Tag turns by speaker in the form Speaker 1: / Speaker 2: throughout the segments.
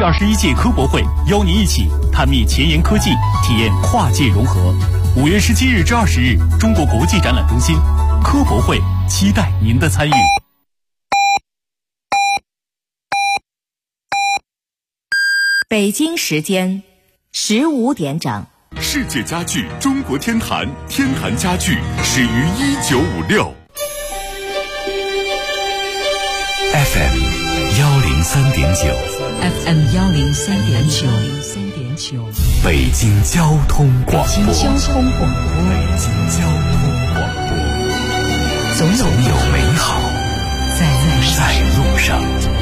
Speaker 1: 21届科博会邀您一起探秘前沿科技，体验跨界融合。5月17日至20日，中国国际展览中心科博会，期待您的参与。
Speaker 2: 北京时间15点整。
Speaker 3: 世界家具中国天坛，天坛家具始于1956。
Speaker 4: FM 103.9
Speaker 2: FM 103.9，
Speaker 4: 北京交通广播。
Speaker 2: 北京交通广播，总有美好在路上。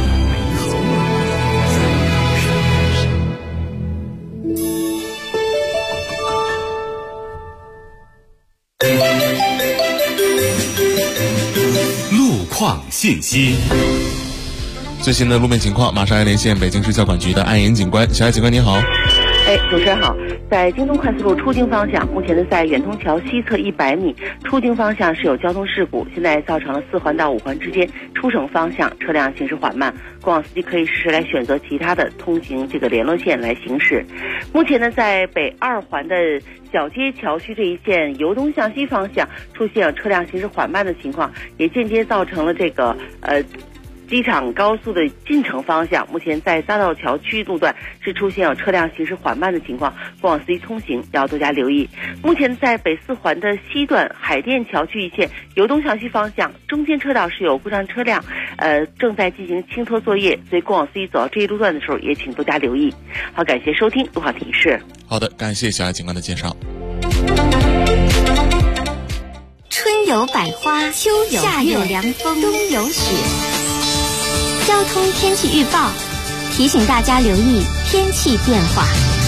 Speaker 3: 路况信息。
Speaker 5: 最新的路面情况，马上来连线北京市交管局的安岩警官。小艾警官您好。
Speaker 6: 主持人好。在京东快速路出京方向，目前呢在远通桥西侧100米出京方向是有交通事故，现在造成了4环到5环之间出省方向车辆行驶缓慢，过往司机可以适时来选择其他的通行联络线来行驶。目前呢在北2环的小街桥区这一线由东向西方向出现了车辆行驶缓慢的情况，也间接造成了机场高速的进城方向，目前在大道桥区路段是出现有车辆行驶缓慢的情况，过往司机通行要多加留意。目前在北4环的西段海淀桥区一线由东向西方向中间车道是有故障车辆正在进行清拖作业，所以过往司机走到这一路段的时候也请多加留意。好，感谢收听路况提示。
Speaker 5: 好的，感谢小艾警官的介绍。
Speaker 7: 春有百花，秋有夏有凉风，冬有雪。交通天气预报提醒大家留意天气变化。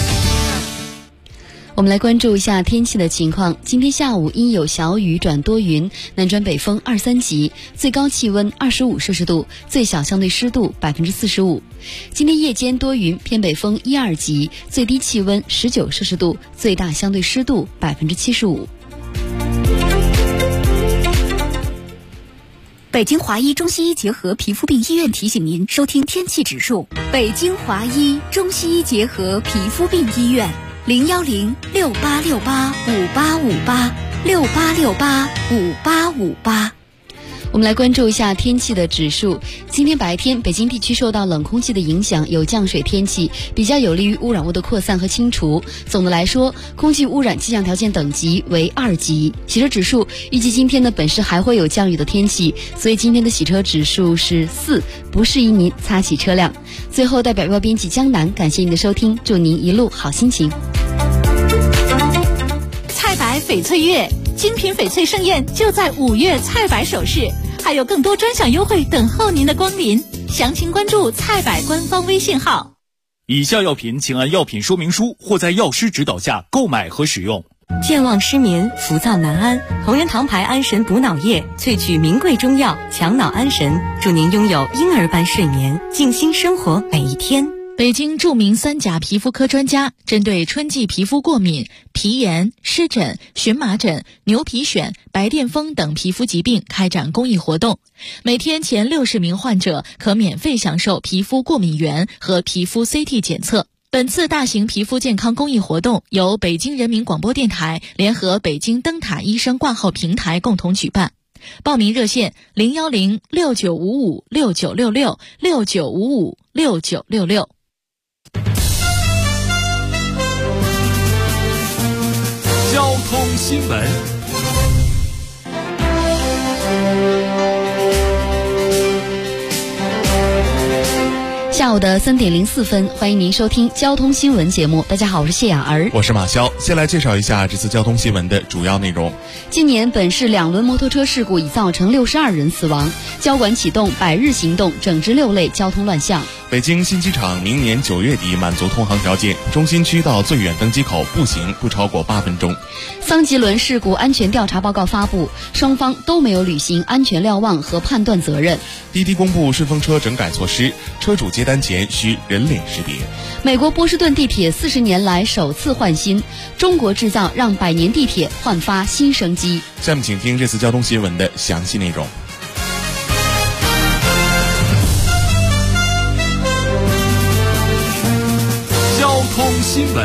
Speaker 8: 我们来关注一下天气的情况。今天下午阴有小雨转多云，南转北风2、3级，最高气温25摄氏度，最小相对湿度45%。今天夜间多云，偏北风1、2级，最低气温19摄氏度，最大相对湿度75%。
Speaker 9: 北京华医中西医结合皮肤病医院提醒您收听天气指数。北京华医中西医结合皮肤病医院，01068685858，68685858。
Speaker 8: 我们来关注一下天气的指数。今天白天，北京地区受到冷空气的影响，有降水天气，比较有利于污染物的扩散和清除。总的来说，空气污染气象条件等级为2级。洗车指数预计今天呢本市还会有降雨的天气，所以今天的洗车指数是4，不适宜您擦洗车辆。最后，代表预报编辑江南感谢您的收听，祝您一路好心情。
Speaker 9: 菜百翡翠月，精品翡翠盛宴就在5月菜百首饰，还有更多专享优惠等候您的光临。详情关注菜百官方微信号。
Speaker 1: 以下药品请按药品说明书或在药师指导下购买和使用。
Speaker 10: 健忘失眠、浮躁难安，同仁堂牌安神补脑液萃取名贵中药，强脑安神，祝您拥有婴儿般睡眠，静心生活每一天。
Speaker 11: 北京著名3甲皮肤科专家针对春季皮肤过敏、皮炎、湿疹、荨麻疹、牛皮癣、白癜风等皮肤疾病开展公益活动，每天前60名患者可免费享受皮肤过敏原和皮肤 CT 检测。本次大型皮肤健康公益活动由北京人民广播电台联合北京灯塔医生挂号平台共同举办。报名热线0106955696669556966。
Speaker 1: 交通新闻。
Speaker 8: 下午的3点04分，欢迎您收听交通新闻节目。大家好，我是谢雅儿，
Speaker 5: 我是马潇。先来介绍一下这次交通新闻的主要内容。
Speaker 8: 今年本市2轮摩托车事故已造成62人死亡，交管启动100日行动，整治6类交通乱象。
Speaker 5: 北京新机场明年9月底满足通航条件，中心区到最远登机口步行不超过8分钟。
Speaker 8: 桑吉伦事故安全调查报告发布，双方都没有履行安全瞭望和判断责任。
Speaker 5: 滴滴公布顺风车整改措施，车主接单前需人脸识别。
Speaker 8: 美国波士顿地铁40年来首次换新，中国制造让100年地铁焕发新生机。
Speaker 5: 下面请听这次交通新闻的详细内容。
Speaker 4: 新闻。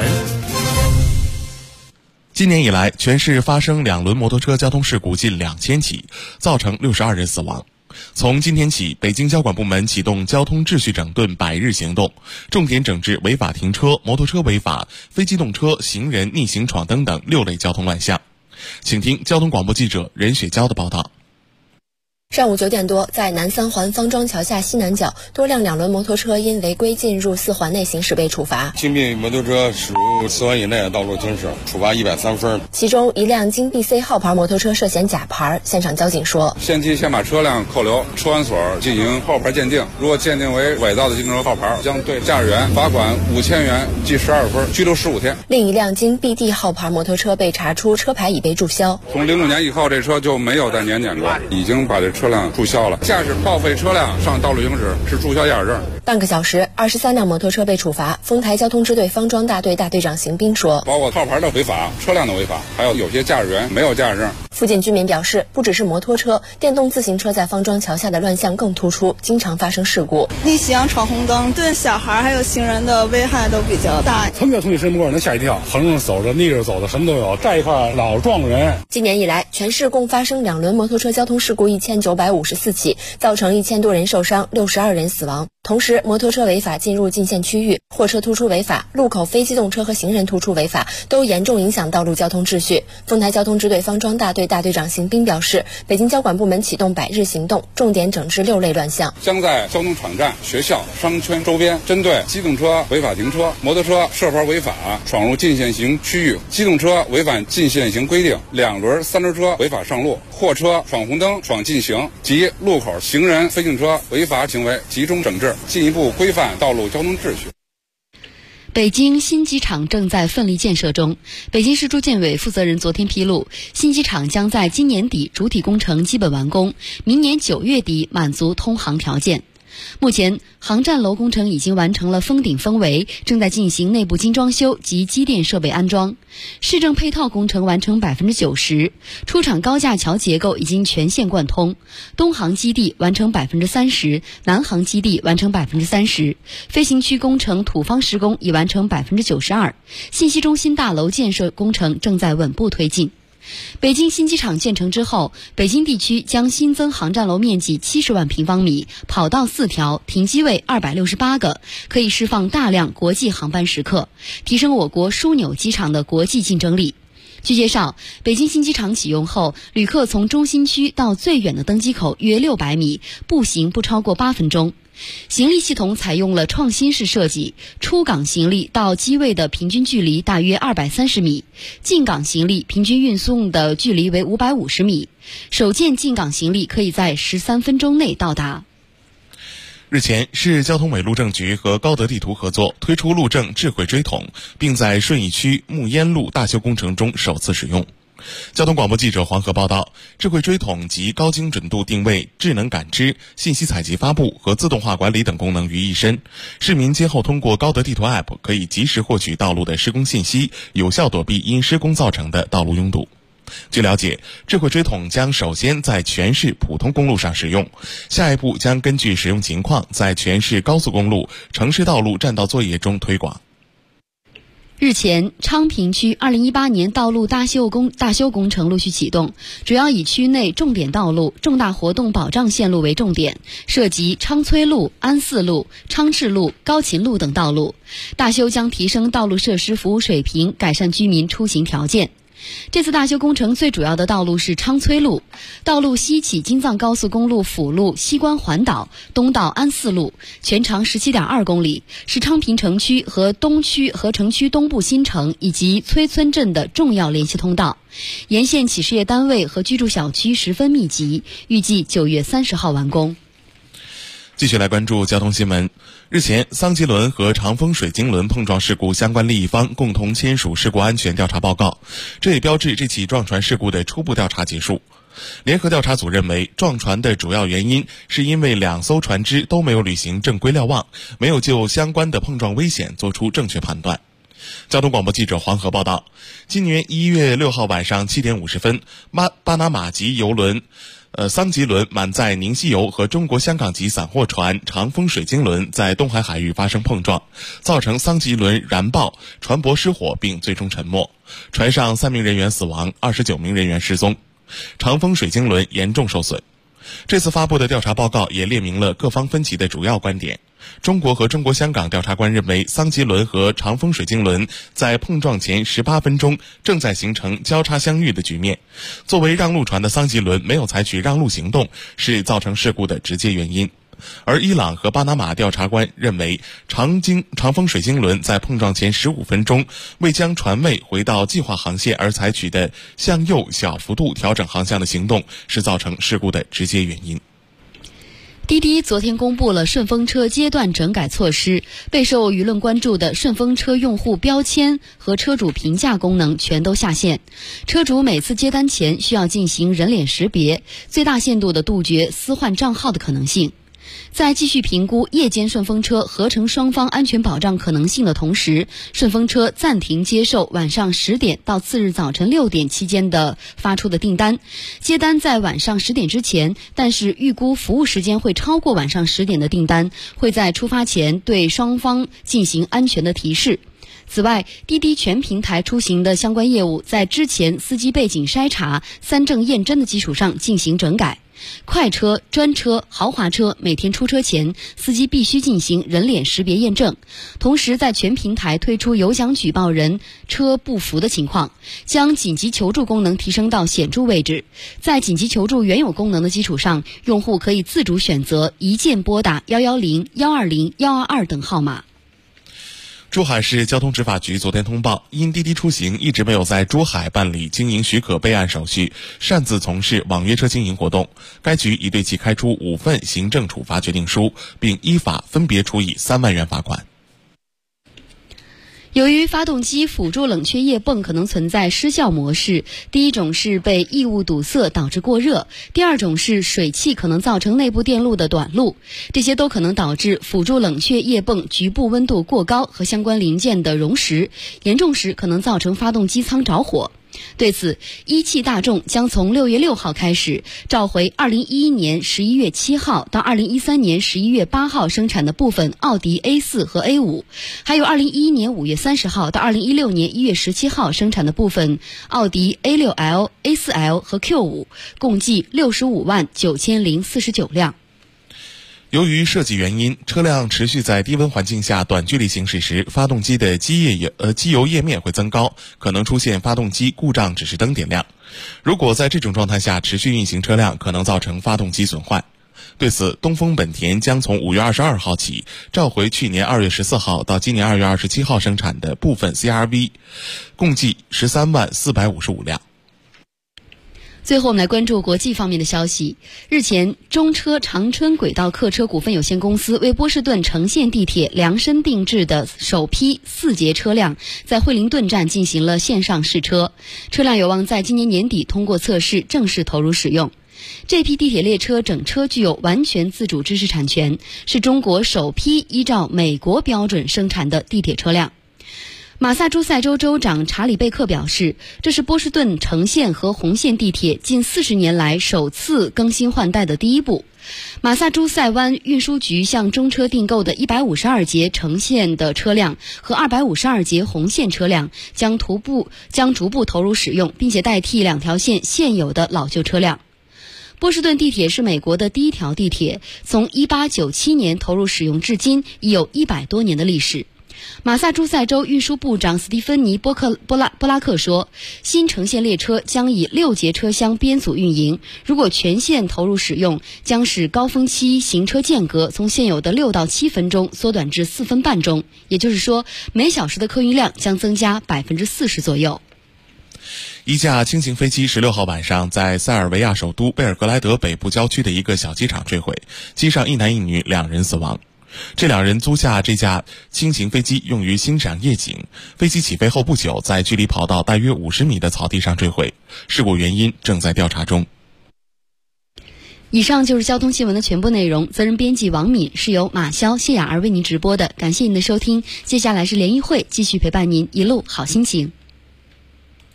Speaker 5: 今年以来，全市发生2轮摩托车交通事故近2000起，造成62人死亡。从今天起，北京交管部门启动交通秩序整顿100日行动，重点整治违法停车、摩托车违法、非机动车、行人逆行闯灯等6类交通乱象。请听交通广播记者任雪娇的报道。
Speaker 12: 上午9点多，在南3环方庄桥下西南角，多辆2轮摩托车因违规进入4环内行驶被处罚。
Speaker 13: 金币摩托车驶入4环以内的道路行驶，处罚103分。
Speaker 12: 其中一辆京 BC 号牌摩托车涉嫌假牌，现场交警说，
Speaker 14: 先期先把车辆扣留，车管所进行号牌鉴定，如果鉴定为伪造的机动车号牌，将对驾驶员罚款5000元，记12分，拘留15天。
Speaker 12: 另一辆京 BD 号牌摩托车被查出车牌已被注销。
Speaker 14: 从06年以后，这车就没有再年检过，已经把这车辆注销了。驾驶报废车辆上道路行驶是注销驾驶证。
Speaker 12: 半个小时，23辆摩托车被处罚。丰台交通支队方庄大队大队长邢斌说，
Speaker 14: 包括号牌的违法、车辆的违法，还有些驾驶员没有驾驶证。
Speaker 12: 附近居民表示，不只是摩托车，电动自行车在方庄桥下的乱象更突出，经常发生事故。
Speaker 15: 逆行、闯红灯对小孩还有行人的危害都比较大。
Speaker 16: 从你身边过能吓一跳，横着走的、逆着走的，什么都有。在一块老撞人。
Speaker 12: 今年以来，全市共发生2轮摩托车交通事故1954起，造成1000多人受伤，62人死亡。同时，摩托车违法进入禁限区域，货车突出违法，路口非机动车和行人突出违法，都严重影响道路交通秩序。丰台交通支队方庄大队大队长邢斌表示，北京交管部门启动100日行动，重点整治6类乱象，
Speaker 14: 将在交通场站、学校、商圈周边，针对机动车违法停车、摩托车涉牌违法闯入禁限行区域、机动车违反禁限行规定、2轮、3轮车违法上路、货车闯红灯、闯禁行及路口行人、非机动车违法行为集中整治，进一步规范道路交通秩序。
Speaker 8: 北京新机场正在奋力建设中。北京市住建委负责人昨天披露，新机场将在今年底主体工程基本完工，明年9月底满足通航条件。目前，航站楼工程已经完成了封顶封围，正在进行内部精装修及机电设备安装。市政配套工程完成90%，出厂高架桥结构已经全线贯通。东航基地完成30%，南航基地完成30%，飞行区工程土方施工已完成92%，信息中心大楼建设工程正在稳步推进。北京新机场建成之后，北京地区将新增航站楼面积70万平方米，跑道4条，停机位268个，可以释放大量国际航班时刻，提升我国枢纽机场的国际竞争力。据介绍，北京新机场启用后，旅客从中心区到最远的登机口约600米，步行不超过8分钟。行李系统采用了创新式设计，出港行李到机位的平均距离大约230米，进港行李平均运送的距离为550米，首件进港行李可以在13分钟内到达。
Speaker 5: 日前，市交通委路政局和高德地图合作推出路政智慧追统，并在顺义区木烟路大修工程中首次使用。交通广播记者黄河报道，智慧追统集高精准度定位、智能感知、信息采集发布和自动化管理等功能于一身。市民今后通过高德地图 App 可以及时获取道路的施工信息，有效躲避因施工造成的道路拥堵。据了解，智慧追统将首先在全市普通公路上使用，下一步将根据使用情况在全市高速公路、城市道路占道作业中推广。
Speaker 8: 日前，昌平区2018年道路大修工程陆续启动，主要以区内重点道路、重大活动保障线路为重点，涉及昌崔路、安四路、昌赤路、高勤路等道路。大修将提升道路设施服务水平，改善居民出行条件。这次大修工程最主要的道路是昌崔路，道路西起京藏高速公路辅路西关环岛，东到安四路，全长17.2公里，是昌平城区和东区和城区东部新城以及崔村镇的重要联系通道。沿线企事业单位和居住小区十分密集，预计9月30号完工。
Speaker 5: 继续来关注交通新闻。日前，桑吉轮和长丰水晶轮碰撞事故相关利益方共同签署事故安全调查报告，这也标志这起撞船事故的初步调查结束。联合调查组认为，撞船的主要原因是因为2艘船只都没有履行正规瞭望，没有就相关的碰撞危险做出正确判断。交通广播记者黄河报道，今年1月6号晚上7点50分，巴拿马籍邮轮桑吉轮满载宁西油和中国香港籍散货船长风水晶轮在东海海域发生碰撞，造成桑吉轮燃爆，船舶失火并最终沉没，船上3名人员死亡，29名人员失踪，长风水晶轮严重受损。这次发布的调查报告也列明了各方分歧的主要观点。中国和中国香港调查官认为，桑吉轮和长风水晶轮在碰撞前18分钟正在形成交叉相遇的局面，作为让路船的桑吉轮没有采取让路行动，是造成事故的直接原因。而伊朗和巴拿马调查官认为，长风水晶轮在碰撞前15分钟未将船位回到计划航线而采取的向右小幅度调整航向的行动，是造成事故的直接原因。
Speaker 8: 滴滴昨天公布了顺风车阶段整改措施，备受舆论关注的顺风车用户标签和车主评价功能全都下线。车主每次接单前需要进行人脸识别，最大限度地杜绝私换账号的可能性。在继续评估夜间顺风车合成双方安全保障可能性的同时，顺风车暂停接受晚上10点到次日早晨6点期间的发出的订单，接单在晚上10点之前，但是预估服务时间会超过晚上10点的订单，会在出发前对双方进行安全的提示。此外，滴滴全平台出行的相关业务在之前司机背景筛查、3证验真的基础上进行整改。快车、专车、豪华车每天出车前，司机必须进行人脸识别验证。同时，在全平台推出有奖举报人车不服的情况，将紧急求助功能提升到显著位置。在紧急求助原有功能的基础上，用户可以自主选择一键拨打110、120、122等号码。
Speaker 5: 珠海市交通执法局昨天通报，因滴滴出行一直没有在珠海办理经营许可备案手续，擅自从事网约车经营活动，该局已对其开出5份行政处罚决定书，并依法分别处以3万元罚款。
Speaker 8: 由于发动机辅助冷却液泵可能存在失效模式，第一种是被异物堵塞导致过热，第二种是水汽可能造成内部电路的短路，这些都可能导致辅助冷却液泵局部温度过高和相关零件的熔蚀，严重时可能造成发动机舱着火。对此，一汽大众将从6月6号开始召回2011年11月7号到2013年11月8号生产的部分奥迪 A4 和 A5， 还有2011年5月30号到2016年1月17号生产的部分奥迪 A6L、A4L 和 Q5， 共计659049辆。
Speaker 5: 由于设计原因，车辆持续在低温环境下短距离行驶时，发动机的机油液面会增高，可能出现发动机故障指示灯点亮。如果在这种状态下持续运行车辆，可能造成发动机损坏。对此，东风本田将从5月22号起召回去年2月14号到今年2月27号生产的部分 CR-V， 共计13.455辆。
Speaker 8: 最后我们来关注国际方面的消息。日前，中车长春轨道客车股份有限公司为波士顿城线地铁量身定制的首批4节车辆在惠灵顿站进行了线上试车，车辆有望在今年年底通过测试正式投入使用。这批地铁列车整车具有完全自主知识产权，是中国首批依照美国标准生产的地铁车辆。马萨诸塞州州长查理贝克表示，这是波士顿城线和红线地铁近40年来首次更新换代的第一步。马萨诸塞湾运输局向中车订购的152节城线的车辆和252节红线车辆将逐步投入使用，并且代替2条线现有的老旧车辆。波士顿地铁是美国的第一条地铁，从1897年投入使用至今，已有100多年的历史。马萨诸塞州运输部长斯蒂芬尼·波拉克说，新城线列车将以6节车厢编组运营，如果全线投入使用，将使高峰期行车间隔从现有的6到7分钟缩短至4分半钟，也就是说，每小时的客运量将增加40%左右。
Speaker 5: 一架轻型飞机16号晚上在塞尔维亚首都贝尔格莱德北部郊区的一个小机场坠毁，机上1男1女2人死亡。这2人租下这架轻型飞机用于欣赏夜景，飞机起飞后不久，在距离跑道大约50米的草地上坠毁，事故原因正在调查中。
Speaker 8: 以上就是交通新闻的全部内容，责任编辑王敏，是由马潇、谢雅儿为您直播的，感谢您的收听。接下来是联谊会，继续陪伴您一路好心情。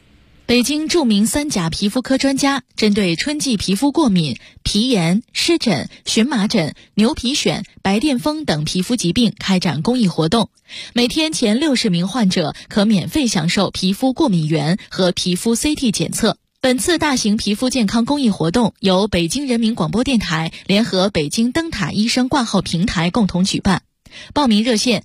Speaker 11: 北京著名3甲皮肤科专家针对春季皮肤过敏、皮炎、湿疹、荨麻疹、牛皮癣、白癜风等皮肤疾病开展公益活动，每天前60名患者可免费享受皮肤过敏原和皮肤 CT 检测。本次大型皮肤健康公益活动由北京人民广播电台联合北京灯塔医生挂号平台共同举办。报名热线